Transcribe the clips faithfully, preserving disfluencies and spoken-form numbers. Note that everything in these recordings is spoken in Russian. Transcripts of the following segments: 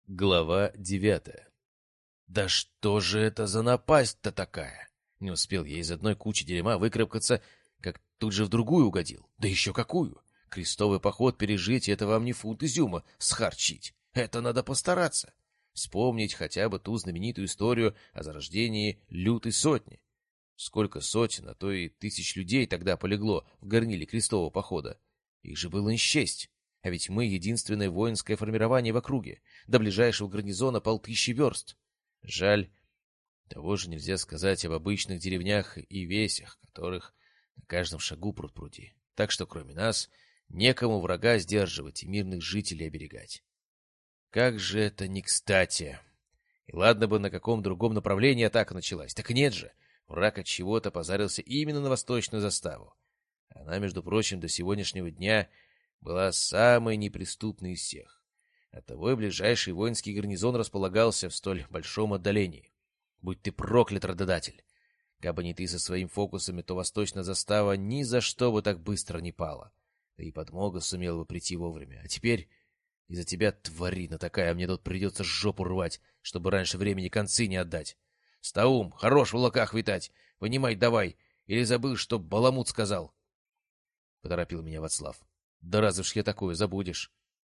Глава девятая. «Да что же это за напасть-то такая?» Не успел я из одной кучи дерьма выкарабкаться, как тут же в другую угодил. Да еще какую! Крестовый поход пережить — это вам не фунт изюма схарчить. Это надо постараться. Вспомнить хотя бы ту знаменитую историю о зарождении лютой сотни. Сколько сотен, а то и тысяч людей тогда полегло в горниле крестового похода. Их же было не счесть. А ведь мы — единственное воинское формирование в округе. До ближайшего гарнизона полтыщи верст. Жаль, того же нельзя сказать об обычных деревнях и весях, которых на каждом шагу пруд-пруди. Так что, кроме нас, некому врага сдерживать и мирных жителей оберегать. Как же это не кстати! И ладно бы на каком другом направлении атака началась, так нет же. Враг от чего-то позарился именно на восточную заставу. Она, между прочим, до сегодняшнего дня была самой неприступной из всех. Оттого и ближайший воинский гарнизон располагался в столь большом отдалении. Будь ты проклят, рододатель! Кабы не ты со своими фокусами, то восточная застава ни за что бы так быстро не пала. Да и подмога сумела бы прийти вовремя. А теперь из-за тебя, тварина такая, мне тут придется жопу рвать, чтобы раньше времени концы не отдать. Стаум, хорош в лаках витать! Вынимай давай! Или забыл, что Баламут сказал? Поторопил меня Вацлав. Да разве ж я такое забудешь?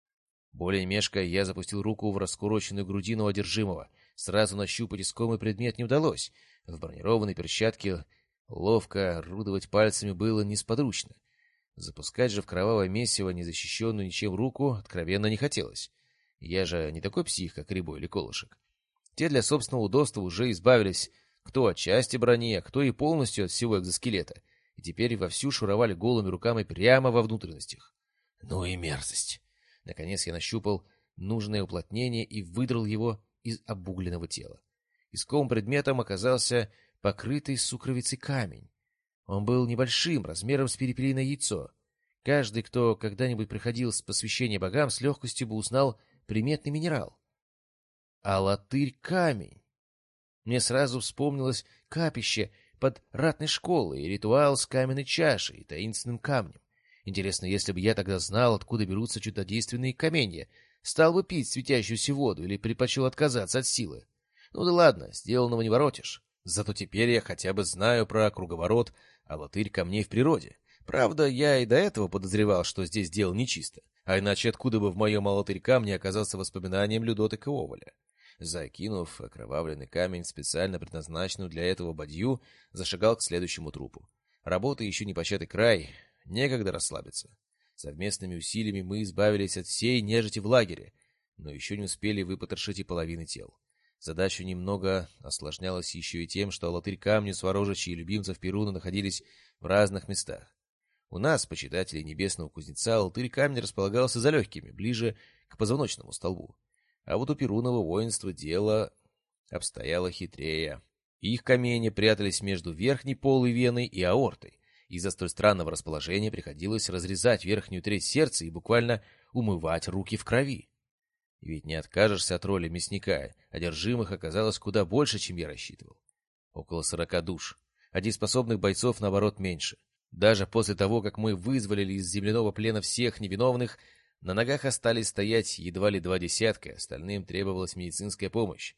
Более мешкая, я запустил руку в раскуроченную грудину одержимого. Сразу нащупать искомый предмет не удалось. В бронированной перчатке ловко орудовать пальцами было несподручно. Запускать же в кровавое месиво незащищенную ничем руку откровенно не хотелось. Я же не такой псих, как Рябой или Колышек. Те для собственного удобства уже избавились кто от части брони, а кто и полностью от всего экзоскелета, и теперь вовсю шуровали голыми руками прямо во внутренностях. Ну и мерзость! Наконец я нащупал нужное уплотнение и выдрал его из обугленного тела. Искомым предметом оказался покрытый сукровицей камень. Он был небольшим, размером с перепелиное яйцо. Каждый, кто когда-нибудь приходил с посвящения богам, с легкостью бы узнал приметный минерал. Алатырь-камень. Мне сразу вспомнилось капище под ратной школой и ритуал с каменной чашей и таинственным камнем. Интересно, если бы я тогда знал, откуда берутся чудодейственные каменья, стал бы пить светящуюся воду или предпочел отказаться от силы. Ну да ладно, сделанного не воротишь. Зато теперь я хотя бы знаю про круговорот алатырь камней в природе. Правда, я и до этого подозревал, что здесь дело нечисто. А иначе откуда бы в моем алатырь камне оказался воспоминанием Людоты Кеоволя? Закинув окровавленный камень, специально предназначенную для этого бадью, зашагал к следующему трупу. Работа еще не початый край, некогда расслабиться. Совместными усилиями мы избавились от всей нежити в лагере, но еще не успели выпотрошить и половины тел. Задача немного осложнялась еще и тем, что алатырь камни, сворожичи и любимцев Перуна находились в разных местах. У нас, почитателей небесного кузнеца, алатырь камня располагался за легкими, ближе к позвоночному столбу. А вот у Перунова воинства дело обстояло хитрее. Их камни прятались между верхней полой веной и аортой. Из-за столь странного расположения приходилось разрезать верхнюю треть сердца и буквально умывать руки в крови. Ведь не откажешься от роли мясника, одержимых оказалось куда больше, чем я рассчитывал. Около сорока душ, а дееспособных бойцов, наоборот, меньше. Даже после того, как мы вызволили из земляного плена всех невиновных, на ногах остались стоять едва ли два десятка, остальным требовалась медицинская помощь.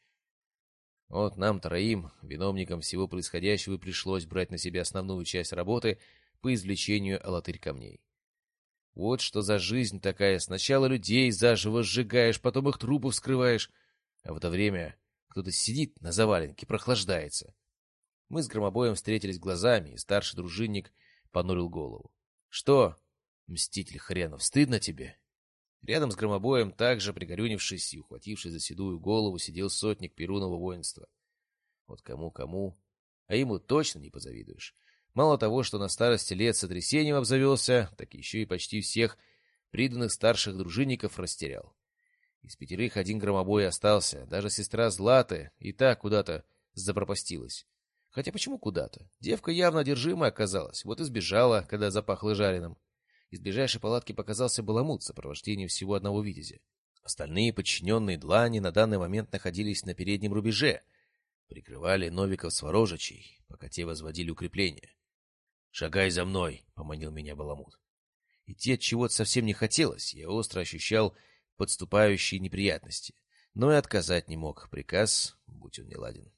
Вот нам троим, виновникам всего происходящего, пришлось брать на себя основную часть работы по извлечению алатырь камней. Вот что за жизнь такая. Сначала людей заживо сжигаешь, потом их трупы вскрываешь, а в это время кто-то сидит на заваленке, прохлаждается. Мы с Громобоем встретились глазами, и старший дружинник понурил голову. — Что, мститель хренов, стыдно тебе? Рядом с Громобоем, также пригорюнившись и ухватившись за седую голову, сидел сотник Перунова воинства. Вот кому-кому, а ему точно не позавидуешь. Мало того, что на старости лет сотрясением обзавелся, так еще и почти всех приданных старших дружинников растерял. Из пятерых один Громобой остался, даже сестра Златы и та куда-то запропастилась. Хотя почему куда-то? Девка явно одержимая оказалась, вот и сбежала, когда запахло жареным. Из ближайшей палатки показался Баламут в сопровождении всего одного витязя. Остальные подчиненные длани на данный момент находились на переднем рубеже, прикрывали новиков сворожичей, пока те возводили укрепления. «Шагай за мной!» — поманил меня Баламут. Идти от чего-то совсем не хотелось, я остро ощущал подступающие неприятности. но и отказать не мог. Приказ, будь он неладен.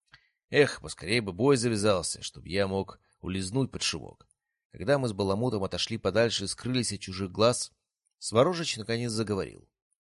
Эх, поскорее бы бой завязался, чтобы я мог улизнуть под шумок. Когда мы с Баламутом отошли подальше и скрылись от чужих глаз, Сворожич наконец заговорил.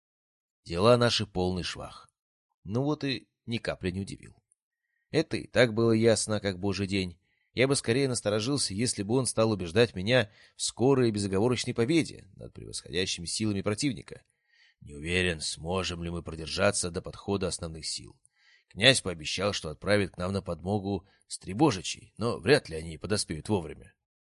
Дела наши полный швах. Ну вот и ни капли не удивил. Это и так было ясно, как божий день. Я бы скорее насторожился, если бы он стал убеждать меня в скорой и безоговорочной победе над превосходящими силами противника. Не уверен, сможем ли мы продержаться до подхода основных сил. Князь пообещал, что отправит к нам на подмогу стребожичей, но вряд ли они подоспеют вовремя.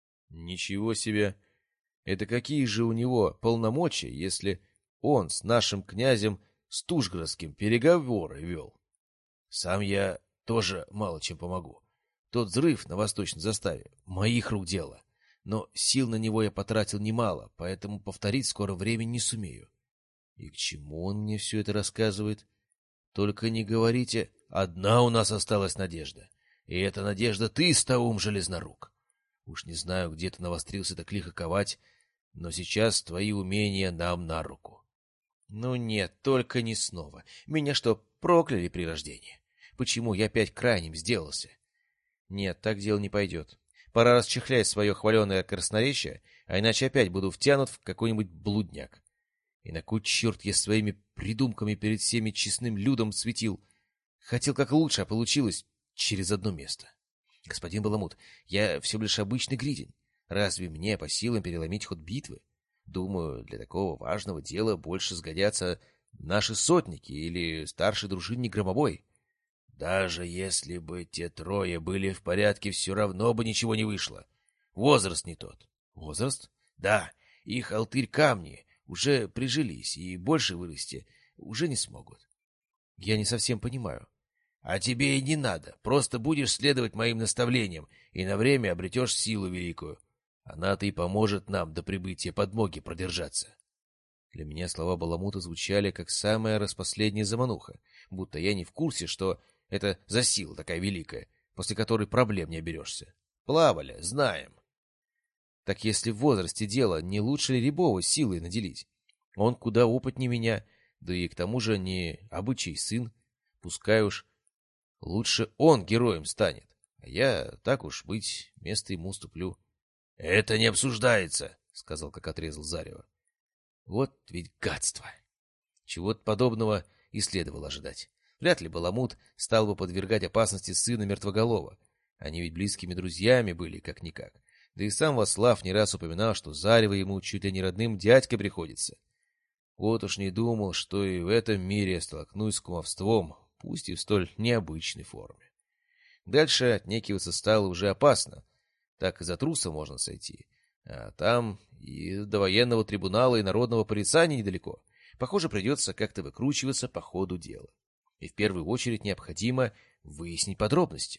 Ничего себе! Это какие же у него полномочия, если он с нашим князем Стужгородским переговоры вел? Сам я тоже мало чем помогу. Тот взрыв на восточной заставе — моих рук дело. Но сил на него я потратил немало, поэтому повторить скоро времени не сумею. И к чему он мне все это рассказывает? Только не говорите, одна у нас осталась надежда. И эта надежда ты, Стаум Железнорук. Уж не знаю, где ты навострился так лихо ковать, но сейчас твои умения нам на руку. Ну нет, только не снова. Меня что, прокляли при рождении? Почему я опять крайним сделался? Нет, так дело не пойдет. Пора расчехлять свое хваленое красноречие, а иначе опять буду втянут в какой-нибудь блудняк. И на кой черт я своими придумками перед всеми честным людом светил? Хотел как лучше, а получилось через одно место. Господин Баламут, я всего лишь обычный гридень. Разве мне по силам переломить ход битвы? Думаю, для такого важного дела больше сгодятся наши сотники или старший дружинник Громобой. Даже если бы те трое были в порядке, все равно бы ничего не вышло. Возраст не тот. Возраст? Да, их алтырь камни уже прижились и больше вырасти уже не смогут. Я не совсем понимаю. А тебе и не надо. Просто будешь следовать моим наставлениям и на время обретешь силу великую. Она-то и поможет нам до прибытия подмоги продержаться. Для меня слова Баламута звучали, как самая распоследняя замануха, будто я не в курсе, что это за сила такая великая, после которой проблем не оберешься. Плавали, знаем. Так если в возрасте дело, не лучше ли Рябова силой наделить? Он куда опытнее меня, да и к тому же не обычай сын. Пускай уж лучше он героем станет, а я, так уж быть, место ему уступлю. — Это не обсуждается, — сказал, как отрезал Зарева. Вот ведь гадство! Чего-то подобного и следовало ожидать. Вряд ли Баламут стал бы подвергать опасности сына Мертвоголова. Они ведь близкими друзьями были, как-никак. Да и сам Васлав не раз упоминал, что Зарево ему чуть ли не родным дядькой приходится. Вот уж не думал, что и в этом мире столкнусь с кумовством, пусть и в столь необычной форме. Дальше отнекиваться стало уже опасно. Так и за труса можно сойти. А там и до военного трибунала и народного порицания недалеко. Похоже, придется как-то выкручиваться по ходу дела. И в первую очередь необходимо выяснить подробности.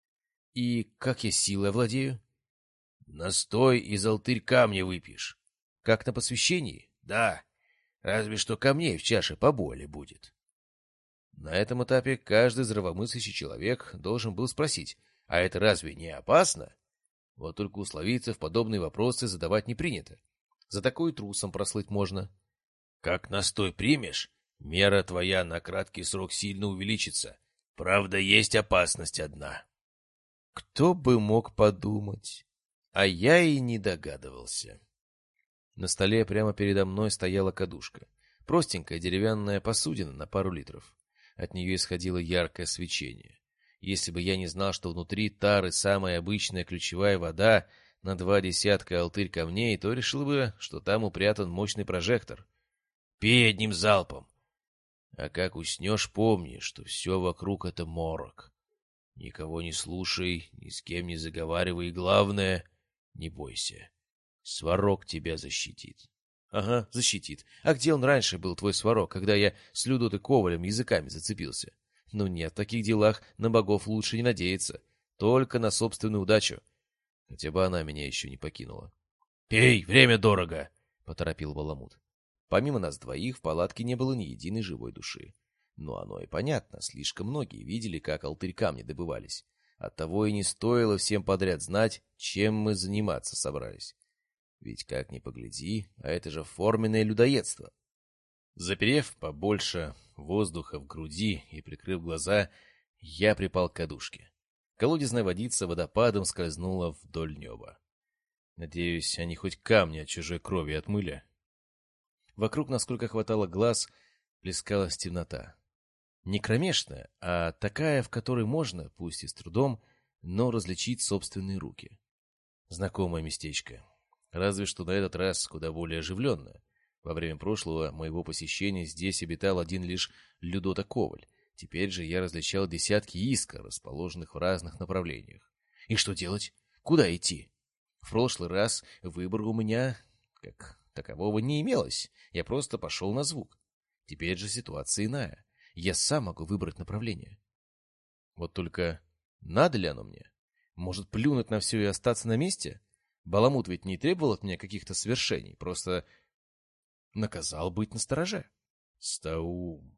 И как я силой овладею? Настой из алтырь камня выпьешь. Как на посвящении? Да. Разве что камней в чаше поболее будет. На этом этапе каждый здравомыслящий человек должен был спросить, а это разве не опасно? Вот только у словийцев подобные вопросы задавать не принято. За такой трусом прослыть можно. Как настой примешь, мера твоя на краткий срок сильно увеличится. Правда, есть опасность одна. Кто бы мог подумать? А я и не догадывался. На столе прямо передо мной стояла кадушка. Простенькая деревянная посудина на пару литров. От нее исходило яркое свечение. Если бы я не знал, что внутри тары самая обычная ключевая вода на два десятка алтырь камней, то решил бы, что там упрятан мощный прожектор. Пей одним залпом. А как уснешь, помни, что все вокруг — это морок. Никого не слушай, ни с кем не заговаривай, и главное — не бойся. Сварог тебя защитит. Ага, защитит. А где он раньше был, твой Сварог, когда я с Людотой Ковалем языками зацепился? Ну нет, в таких делах на богов лучше не надеяться. Только на собственную удачу. Хотя бы она меня еще не покинула. — Пей, время дорого! — поторопил Баламут. Помимо нас двоих в палатке не было ни единой живой души. Но оно и понятно, слишком многие видели, как алтырь камни добывались. Оттого и не стоило всем подряд знать, чем мы заниматься собрались. Ведь как ни погляди, а это же форменное людоедство. Заперев побольше воздуха в груди и, прикрыв глаза, я припал к кадушке. Колодезная водица водопадом скользнула вдоль неба. Надеюсь, они хоть камни от чужой крови отмыли. Вокруг, насколько хватало глаз, плескалась темнота. Не кромешная, а такая, в которой можно, пусть и с трудом, но различить собственные руки. Знакомое местечко. Разве что на этот раз куда более оживленное. Во время прошлого моего посещения здесь обитал один лишь Людота Коваль. Теперь же я различал десятки искр, расположенных в разных направлениях. И что делать? Куда идти? В прошлый раз выбора у меня, как такового, не имелось. Я просто пошел на звук. Теперь же ситуация иная. Я сам могу выбрать направление. Вот только надо ли оно мне? Может, плюнуть на все и остаться на месте? Баламут ведь не требовал от меня каких-то свершений, просто наказал быть настороже. Стаум.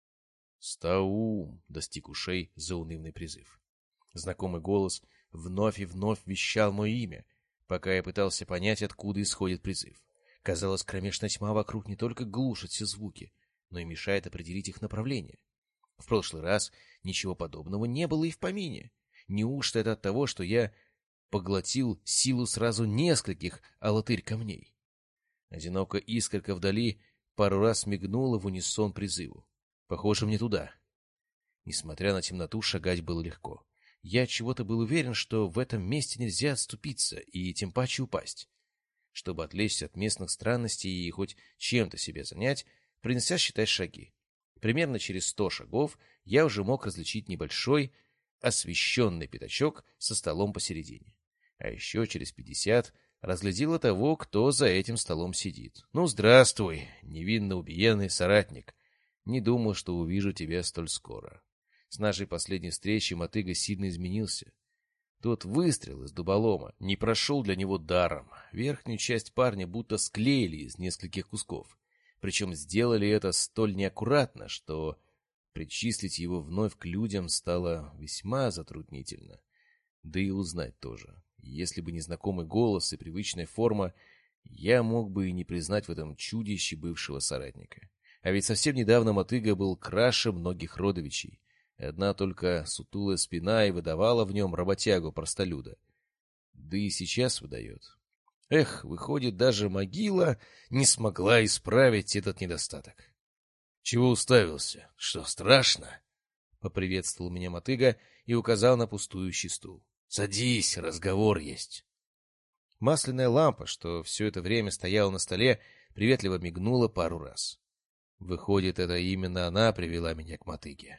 Стаум, достиг ушей заунывный призыв. Знакомый голос вновь и вновь вещал мое имя, пока я пытался понять, откуда исходит призыв. Казалось, кромешная тьма вокруг не только глушит все звуки, но и мешает определить их направление. В прошлый раз ничего подобного не было и в помине. Неужто это от того, что я поглотил силу сразу нескольких алатырь камней? Одинокая искорка вдали пару раз мигнула в унисон призыву. Похоже, мне туда. Несмотря на темноту, шагать было легко. Я чего-то был уверен, что в этом месте нельзя отступиться и тем паче упасть. Чтобы отвлечься от местных странностей и хоть чем-то себе занять, принялся считать шаги. Примерно через сто шагов я уже мог различить небольшой освещенный пятачок со столом посередине. А еще через пятьдесят разглядела того, кто за этим столом сидит. Ну, здравствуй, невинно убиенный соратник. Не думал, что увижу тебя столь скоро. С нашей последней встречи мотыга сильно изменился. Тот выстрел из дуболома не прошел для него даром. Верхнюю часть парня будто склеили из нескольких кусков. Причем сделали это столь неаккуратно, что причислить его вновь к людям стало весьма затруднительно. Да и узнать тоже. Если бы не знакомый голос и привычная форма, я мог бы и не признать в этом чудище бывшего соратника. А ведь совсем недавно мотыга был краше многих родовичей. Одна только сутулая спина и выдавала в нем работягу-простолюда. Да и сейчас выдает. Эх, выходит, даже могила не смогла исправить этот недостаток. — Чего уставился? Что, страшно? — поприветствовал меня мотыга и указал на пустующий стул. — Садись, разговор есть. Масляная лампа, что все это время стояла на столе, приветливо мигнула пару раз. Выходит, это именно она привела меня к мотыге.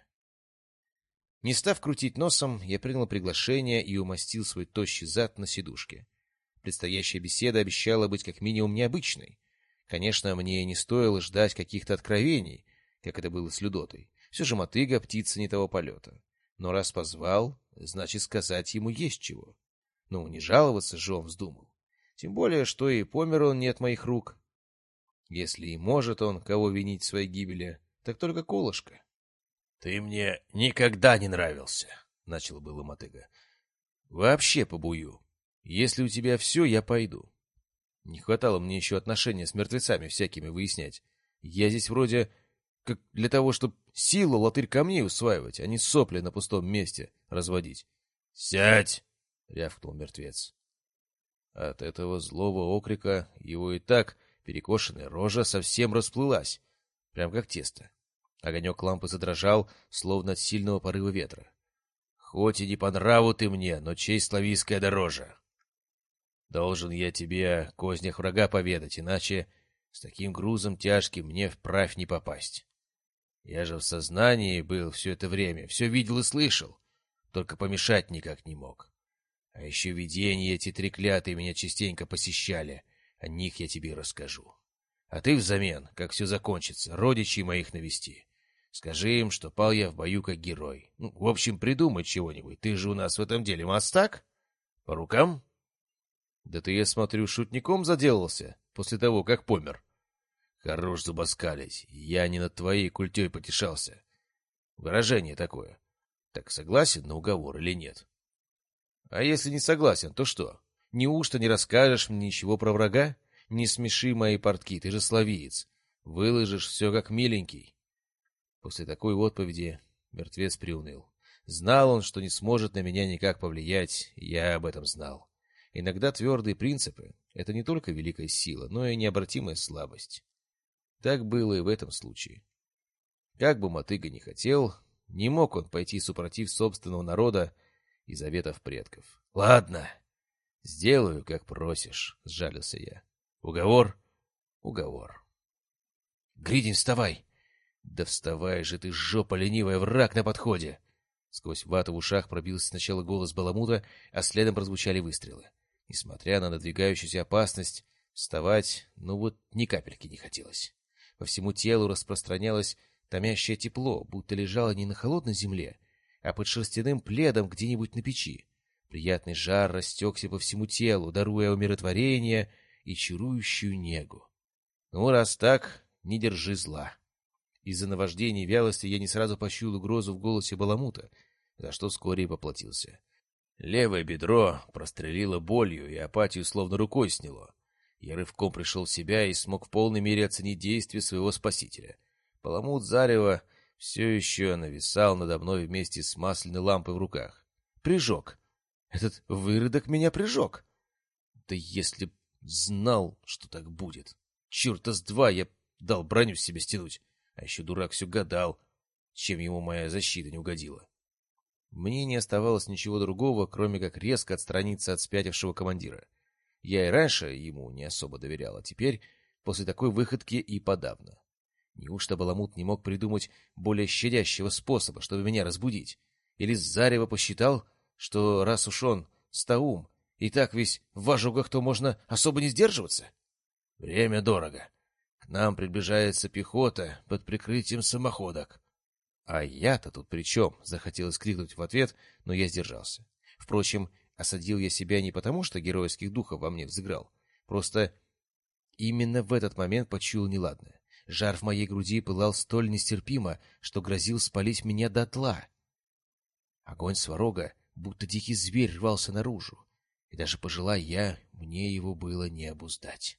Не став крутить носом, я принял приглашение и умастил свой тощий зад на сидушке. Предстоящая беседа обещала быть как минимум необычной. Конечно, мне не стоило ждать каких-то откровений, как это было с Людотой. Все же мотыга — птица не того полета. Но раз позвал, значит, сказать ему есть чего. Ну, не жаловаться же он вздумал. Тем более, что и помер он не от моих рук. Если и может он кого винить в своей гибели, так только Колышко. — Ты мне никогда не нравился, — начал было мотыга. — Вообще побую. Если у тебя все, я пойду. Не хватало мне еще отношения с мертвецами всякими выяснять. Я здесь вроде как для того, чтобы силу латырь камней усваивать, а не сопли на пустом месте разводить. — Сядь! — рявкнул мертвец. От этого злого окрика его и так перекошенная рожа совсем расплылась, прям как тесто. Огонек лампы задрожал, словно от сильного порыва ветра. — Хоть и не по нраву ты мне, но честь славийская дороже. Должен я тебе о кознях врага поведать, иначе с таким грузом тяжким мне вправь не попасть. Я же в сознании был все это время, все видел и слышал, только помешать никак не мог. А еще видения эти треклятые меня частенько посещали, о них я тебе расскажу. А ты взамен, как все закончится, родичей моих навести. Скажи им, что пал я в бою как герой. Ну, в общем, придумай чего-нибудь, ты же у нас в этом деле мастак? По рукам? Да ты, я смотрю, шутником заделался после того, как помер. Хорош зубоскалить, я не над твоей культей потешался. Выражение такое. Так согласен на уговор или нет? А если не согласен, то что? Неужто не расскажешь мне ничего про врага? Не смеши мои портки, ты же славиец. Выложишь все как миленький. После такой отповеди мертвец приуныл. Знал он, что не сможет на меня никак повлиять, и я об этом знал. Иногда твердые принципы — это не только великая сила, но и необратимая слабость. Так было и в этом случае. Как бы мотыга ни хотел, не мог он пойти супротив собственного народа и заветов предков. — Ладно, сделаю, как просишь, — сжалился я. — Уговор? — Уговор. — Гридень, вставай! — Да вставай же ты, жопа ленивая, враг на подходе! Сквозь вату в ушах пробился сначала голос Баламута, а следом прозвучали выстрелы. Несмотря на надвигающуюся опасность, вставать, ну вот ни капельки не хотелось. По всему телу распространялось томящее тепло, будто лежало не на холодной земле, а под шерстяным пледом где-нибудь на печи. Приятный жар растекся по всему телу, даруя умиротворение и чарующую негу. Ну, раз так, не держи зла. Из-за наваждения и вялости я не сразу пощупал угрозу в голосе Баламута, за что вскоре и поплатился. Левое бедро прострелило болью, и апатию словно рукой сняло. Я рывком пришел в себя и смог в полной мере оценить действия своего спасителя. Баламут зарево все еще нависал надо мной вместе с масляной лампой в руках. Прижег. Этот выродок меня прижег. Да если б знал, что так будет. Черта с два я дал броню с себя стянуть. А еще дурак все гадал, чем ему моя защита не угодила. Мне не оставалось ничего другого, кроме как резко отстраниться от спятившего командира. Я и раньше ему не особо доверял, а теперь, после такой выходки, и подавно. Неужто Баламут не мог придумать более щадящего способа, чтобы меня разбудить? Или зарево посчитал, что раз уж он стаум, и так весь в ожогах, то можно особо не сдерживаться? Время дорого. К нам приближается пехота под прикрытием самоходок. А я-то тут при чем? Захотелось крикнуть в ответ, но я сдержался. Впрочем, осадил я себя не потому, что геройских духов во мне взыграл. Просто именно в этот момент почуял неладное. Жар в моей груди пылал столь нестерпимо, что грозил спалить меня дотла. Огонь сварога, будто дикий зверь, рвался наружу, и даже пожелая я, мне его было не обуздать.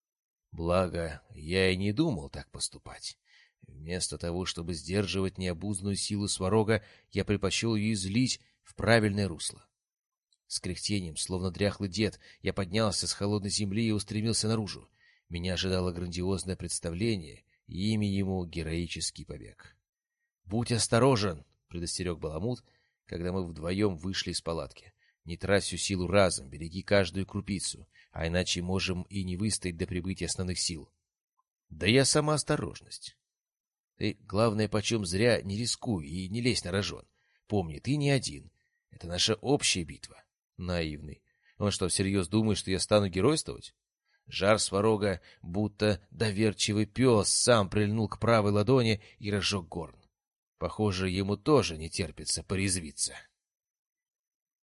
Благо, я и не думал так поступать. Вместо того, чтобы сдерживать необузданную силу сварога, я предпочел ее излить в правильное русло. С кряхтением, словно дряхлый дед, я поднялся с холодной земли и устремился наружу. Меня ожидало грандиозное представление, и имя ему — героический побег. — Будь осторожен! — предостерег Баламут, когда мы вдвоем вышли из палатки. — Не трать всю силу разом, береги каждую крупицу, а иначе можем и не выстоять до прибытия основных сил. — Да я сама осторожность. Ты, главное, почем зря не рискуй и не лезь на рожон. Помни, ты не один. Это наша общая битва. Наивный. Он что, всерьез думает, что я стану геройствовать? Жар сварога, будто доверчивый пес, сам прильнул к правой ладони и разжег горн. Похоже, ему тоже не терпится порезвиться.